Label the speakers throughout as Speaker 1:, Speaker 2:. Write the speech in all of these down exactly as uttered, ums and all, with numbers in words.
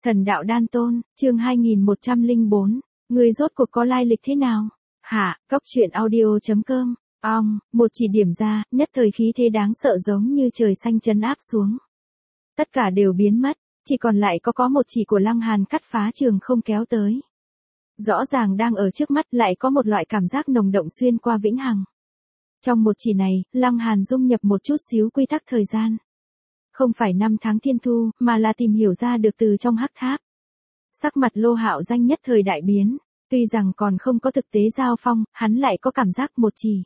Speaker 1: Thần đạo đan tôn, chương hai nghìn một trăm lẻ bốn, người rốt cuộc có lai lịch thế nào? Hạ, cốc truyện audio chấm com, ong, một chỉ điểm ra, nhất thời khí thế đáng sợ giống như trời xanh trấn áp xuống. Tất cả đều biến mất, chỉ còn lại có có một chỉ của Lăng Hàn cắt phá trường không kéo tới. Rõ ràng đang ở trước mắt lại có một loại cảm giác nồng động xuyên qua vĩnh hằng. Trong một chỉ này, Lăng Hàn dung nhập một chút xíu quy tắc thời gian. Không phải năm tháng thiên thu, mà là tìm hiểu ra được từ trong hắc tháp. Sắc mặt Lô Hạo Danh nhất thời đại biến, tuy rằng còn không có thực tế giao phong, hắn lại có cảm giác một chỉ.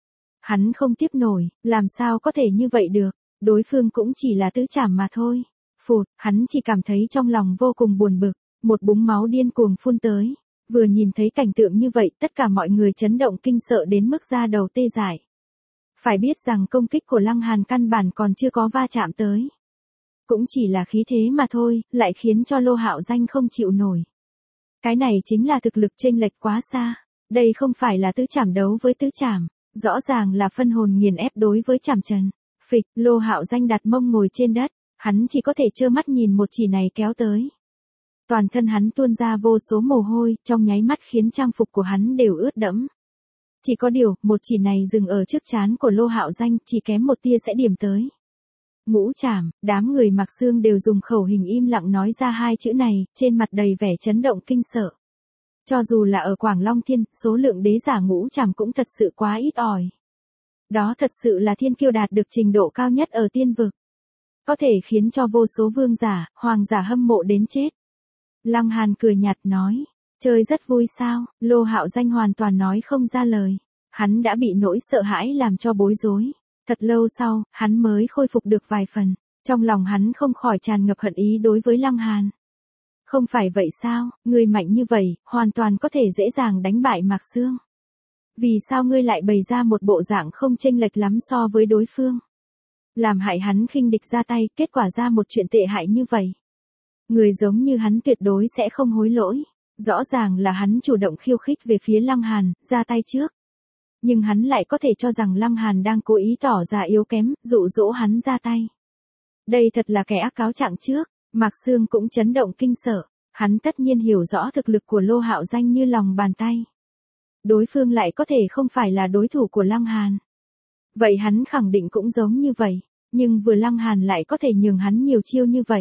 Speaker 1: Hắn không tiếp nổi, làm sao có thể như vậy được, đối phương cũng chỉ là tứ trảm mà thôi. Phụt, hắn chỉ cảm thấy trong lòng vô cùng buồn bực, một búng máu điên cuồng phun tới. Vừa nhìn thấy cảnh tượng như vậy, tất cả mọi người chấn động kinh sợ đến mức da đầu tê dại. Phải biết rằng công kích của Lăng Hàn căn bản còn chưa có va chạm tới. Cũng chỉ là khí thế mà thôi, lại khiến cho Lô Hạo Danh không chịu nổi. Cái này chính là thực lực chênh lệch quá xa. Đây không phải là tứ trảm đấu với tứ trảm, rõ ràng là phân hồn nghiền ép đối với trảm trần. Phịch, Lô Hạo Danh đặt mông ngồi trên đất, hắn chỉ có thể trơ mắt nhìn một chỉ này kéo tới. Toàn thân hắn tuôn ra vô số mồ hôi, trong nháy mắt khiến trang phục của hắn đều ướt đẫm. Chỉ có điều, một chỉ này dừng ở trước trán của Lô Hạo Danh, chỉ kém một tia sẽ điểm tới. Ngũ trảm, đám người mặc xương đều dùng khẩu hình im lặng nói ra hai chữ này, trên mặt đầy vẻ chấn động kinh sợ. Cho dù là ở Quảng Long Thiên, số lượng đế giả ngũ trảm cũng thật sự quá ít ỏi. Đó thật sự là thiên kiêu đạt được trình độ cao nhất ở tiên vực. Có thể khiến cho vô số vương giả, hoàng giả hâm mộ đến chết. Lăng Hàn cười nhạt nói, chơi rất vui sao, Lô Hạo Danh hoàn toàn nói không ra lời. Hắn đã bị nỗi sợ hãi làm cho bối rối. Thật lâu sau, hắn mới khôi phục được vài phần. Trong lòng hắn không khỏi tràn ngập hận ý đối với Lăng Hàn. Không phải vậy sao, ngươi mạnh như vậy, hoàn toàn có thể dễ dàng đánh bại Mạc Xương. Vì sao ngươi lại bày ra một bộ dạng không chênh lệch lắm so với đối phương? Làm hại hắn khinh địch ra tay, kết quả ra một chuyện tệ hại như vậy. Người giống như hắn tuyệt đối sẽ không hối lỗi. Rõ ràng là hắn chủ động khiêu khích về phía Lăng Hàn, ra tay trước. Nhưng hắn lại có thể cho rằng Lăng Hàn đang cố ý tỏ ra yếu kém, dụ dỗ hắn ra tay. Đây thật là kẻ ác cáo trạng trước, Mạc Xương cũng chấn động kinh sợ, hắn tất nhiên hiểu rõ thực lực của Lô Hạo Danh như lòng bàn tay. Đối phương lại có thể không phải là đối thủ của Lăng Hàn. Vậy hắn khẳng định cũng giống như vậy, nhưng vừa Lăng Hàn lại có thể nhường hắn nhiều chiêu như vậy.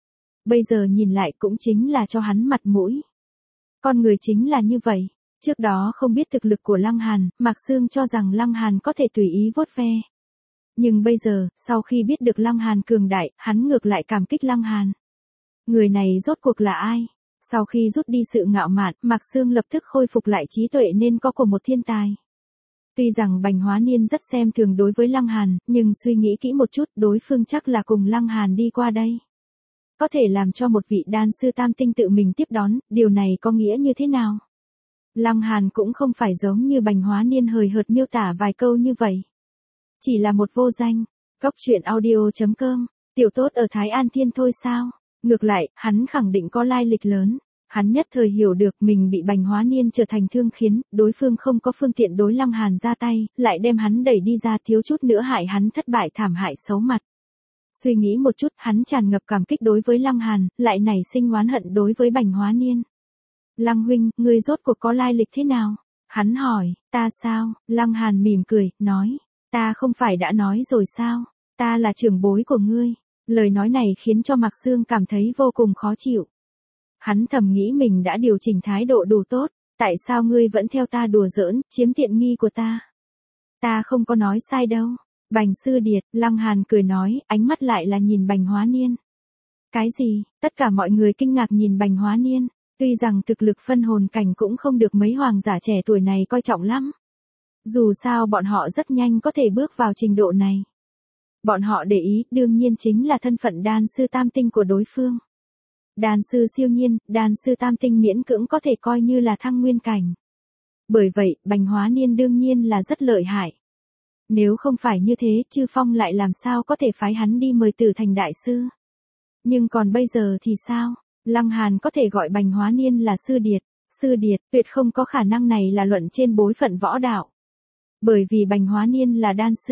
Speaker 1: Bây giờ nhìn lại cũng chính là cho hắn mặt mũi. Con người chính là như vậy. Trước đó không biết thực lực của Lăng Hàn, Mạc Xương cho rằng Lăng Hàn có thể tùy ý vuốt ve. Nhưng bây giờ, sau khi biết được Lăng Hàn cường đại, hắn ngược lại cảm kích Lăng Hàn. Người này rốt cuộc là ai? Sau khi rút đi sự ngạo mạn, Mạc Xương lập tức khôi phục lại trí tuệ nên có của một thiên tài. Tuy rằng Bành Hóa Niên rất xem thường đối với Lăng Hàn, nhưng suy nghĩ kỹ một chút, đối phương chắc là cùng Lăng Hàn đi qua đây. Có thể làm cho một vị đan sư tam tinh tự mình tiếp đón, điều này có nghĩa như thế nào? Lăng Hàn cũng không phải giống như Bành Hóa Niên hời hợt miêu tả vài câu như vậy. Chỉ là một vô danh. Cốc truyện audio chấm com, tiểu tốt ở Thái An Thiên thôi sao? Ngược lại, hắn khẳng định có lai lịch lớn. Hắn nhất thời hiểu được mình bị Bành Hóa Niên trở thành thương khiến, đối phương không có phương tiện đối Lăng Hàn ra tay, lại đem hắn đẩy đi ra thiếu chút nữa hại hắn thất bại thảm hại xấu mặt. Suy nghĩ một chút, hắn tràn ngập cảm kích đối với Lăng Hàn, lại nảy sinh oán hận đối với Bành Hóa Niên. Lăng huynh, ngươi rốt cuộc có lai lịch thế nào? Hắn hỏi, ta sao? Lăng Hàn mỉm cười, nói, ta không phải đã nói rồi sao? Ta là trưởng bối của ngươi. Lời nói này khiến cho Mạc Xương cảm thấy vô cùng khó chịu. Hắn thầm nghĩ mình đã điều chỉnh thái độ đủ tốt, tại sao ngươi vẫn theo ta đùa giỡn, chiếm tiện nghi của ta? Ta không có nói sai đâu. Bành sư điệt, Lăng Hàn cười nói, ánh mắt lại là nhìn Bành Hóa Niên. Cái gì? Tất cả mọi người kinh ngạc nhìn Bành Hóa Niên. Tuy rằng thực lực phân hồn cảnh cũng không được mấy hoàng giả trẻ tuổi này coi trọng lắm. Dù sao bọn họ rất nhanh có thể bước vào trình độ này. Bọn họ để ý đương nhiên chính là thân phận đan sư tam tinh của đối phương. Đan sư siêu nhiên, đan sư tam tinh miễn cưỡng có thể coi như là thăng nguyên cảnh. Bởi vậy, Bành Hóa Niên đương nhiên là rất lợi hại. Nếu không phải như thế, Chư Phong lại làm sao có thể phái hắn đi mời Tử Thành đại sư. Nhưng còn bây giờ thì sao? Lăng Hàn có thể gọi Bành Hóa Niên là sư điệt, sư điệt, tuyệt không có khả năng này là luận trên bối phận võ đạo. Bởi vì Bành Hóa Niên là đan sư,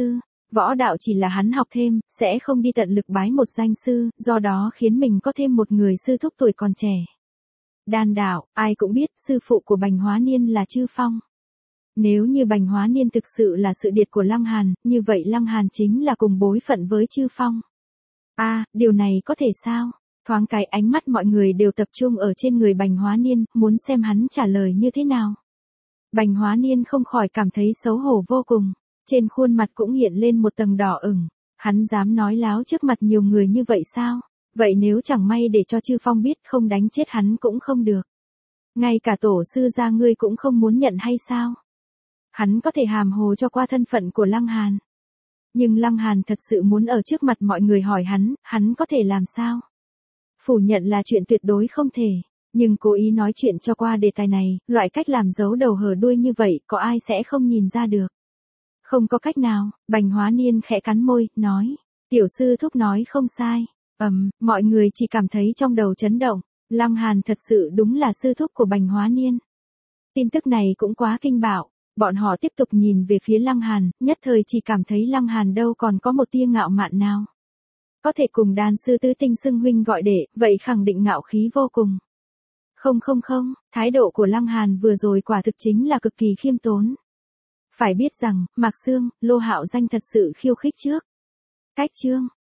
Speaker 1: Võ đạo chỉ là hắn học thêm, sẽ không đi tận lực bái một danh sư, do đó khiến mình có thêm một người sư thúc tuổi còn trẻ. Đan đạo, ai cũng biết, sư phụ của Bành Hóa Niên là Chư Phong. Nếu như Bành Hóa Niên thực sự là sự điệt của Lăng Hàn, như vậy Lăng Hàn chính là cùng bối phận với Chư Phong. A, à, điều này có thể sao? Thoáng cái ánh mắt mọi người đều tập trung ở trên người Bành Hóa Niên, muốn xem hắn trả lời như thế nào. Bành Hóa Niên không khỏi cảm thấy xấu hổ vô cùng, trên khuôn mặt cũng hiện lên một tầng đỏ ửng, hắn dám nói láo trước mặt nhiều người như vậy sao? Vậy nếu chẳng may để cho Chư Phong biết không đánh chết hắn cũng không được. Ngay cả tổ sư gia ngươi cũng không muốn nhận hay sao? Hắn có thể hàm hồ cho qua thân phận của Lăng Hàn. Nhưng Lăng Hàn thật sự muốn ở trước mặt mọi người hỏi hắn, hắn có thể làm sao? Phủ nhận là chuyện tuyệt đối không thể, nhưng cố ý nói chuyện cho qua đề tài này, loại cách làm giấu đầu hở đuôi như vậy, có ai sẽ không nhìn ra được. Không có cách nào, Bành Hóa Niên khẽ cắn môi, nói, tiểu sư thúc nói không sai. Ầm, um, mọi người chỉ cảm thấy trong đầu chấn động, Lăng Hàn thật sự đúng là sư thúc của Bành Hóa Niên. Tin tức này cũng quá kinh bạo, bọn họ tiếp tục nhìn về phía Lăng Hàn, nhất thời chỉ cảm thấy Lăng Hàn đâu còn có một tia ngạo mạn nào. Có thể cùng đan sư tứ tinh xưng huynh gọi đệ, vậy khẳng định ngạo khí vô cùng. Không không không, thái độ của Lăng Hàn vừa rồi quả thực chính là cực kỳ khiêm tốn. Phải biết rằng, Mạc Xương, Lô Hạo Danh thật sự khiêu khích trước. Cách chương